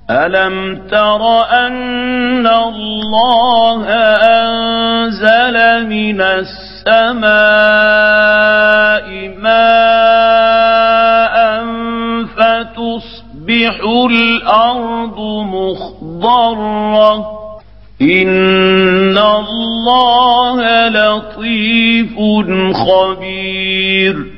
ألم تر أن الله أنزل من السماء ماء فتصبح الأرض مخضرة إن الله لطيف خبير